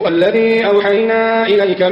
والذي أوحينا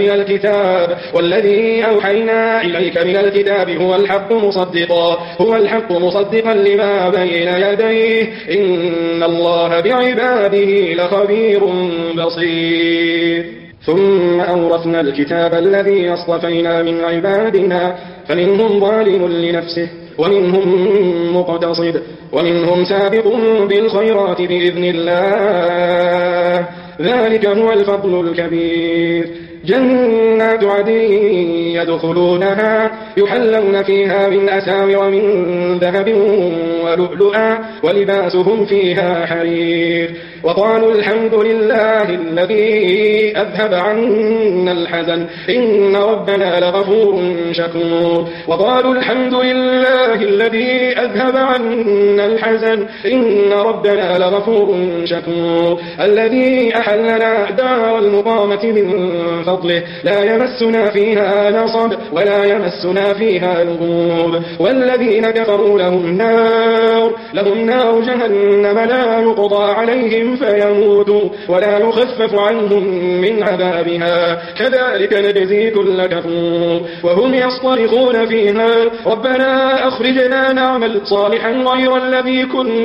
إليك من الكتاب هو الحق مصدقا لما بين يديه إن الله بعباده لخبير بصير. ثم أورثنا الكتاب الذي اصطفينا من عبادنا فمنهم ظالم لنفسه ومنهم مقتصد ومنهم سابق بالخيرات بإذن الله ذلك هو الفضل الكبير. جنات عدن يدخلونها يحلون فيها من أساور من ذهب ولؤلؤا ولباسهم فيها حرير. وقالوا الحمد لله الذي أذهب عنا الحزن إن ربنا لغفور شكور. وقالوا الحمد لله الذي أذهب عنا الحزن إن ربنا لغفور شكور الذي أحلنا دار المقامة من فضله لا يمسنا فيها نصب ولا يمسنا فيها لغوب. والذين كفروا لهم نار جهنم لا يقضى عليهم فيموتوا ولا يخفف عنهم من عذابها كذلك نجزي كل كفور. وهم يصطرخون فيها ربنا أخرجنا نعمل صالحا غير الذي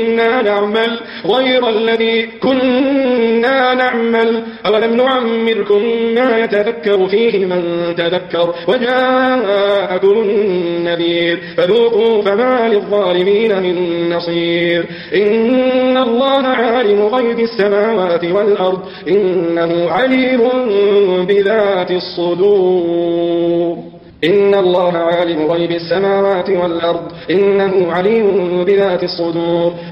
كنا نعمل أولم نعمركم ما يتذكر فيه من تذكر وجاءكم النذير فذوقوا فما للظالمين من نصير. إن الله عالم غيب السماوات والأرض إنه عليم بذات الصدور. إن الله عالم غيب السماوات والأرض إنه عليم بذات الصدور.